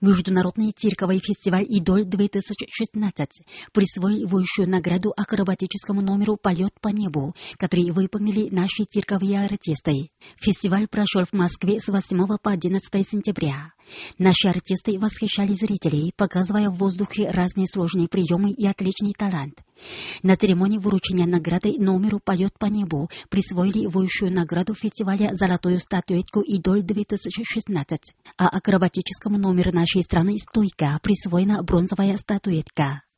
Международный цирковой фестиваль «Идоль-2016» присвоил высшую награду акробатическому номеру «Полет по небу», который выполнили наши цирковые артисты. Фестиваль прошел в Москве с 8 по 11 сентября. Наши артисты восхищали зрителей, показывая в воздухе разные сложные приемы и отличный талант. На церемонии вручения награды номеру «Полет по небу» присвоили высшую награду фестиваля «Золотую статуэтку Идоль-2016», а акробатическому номеру нашей страны «Стойка» присвоена бронзовая статуэтка.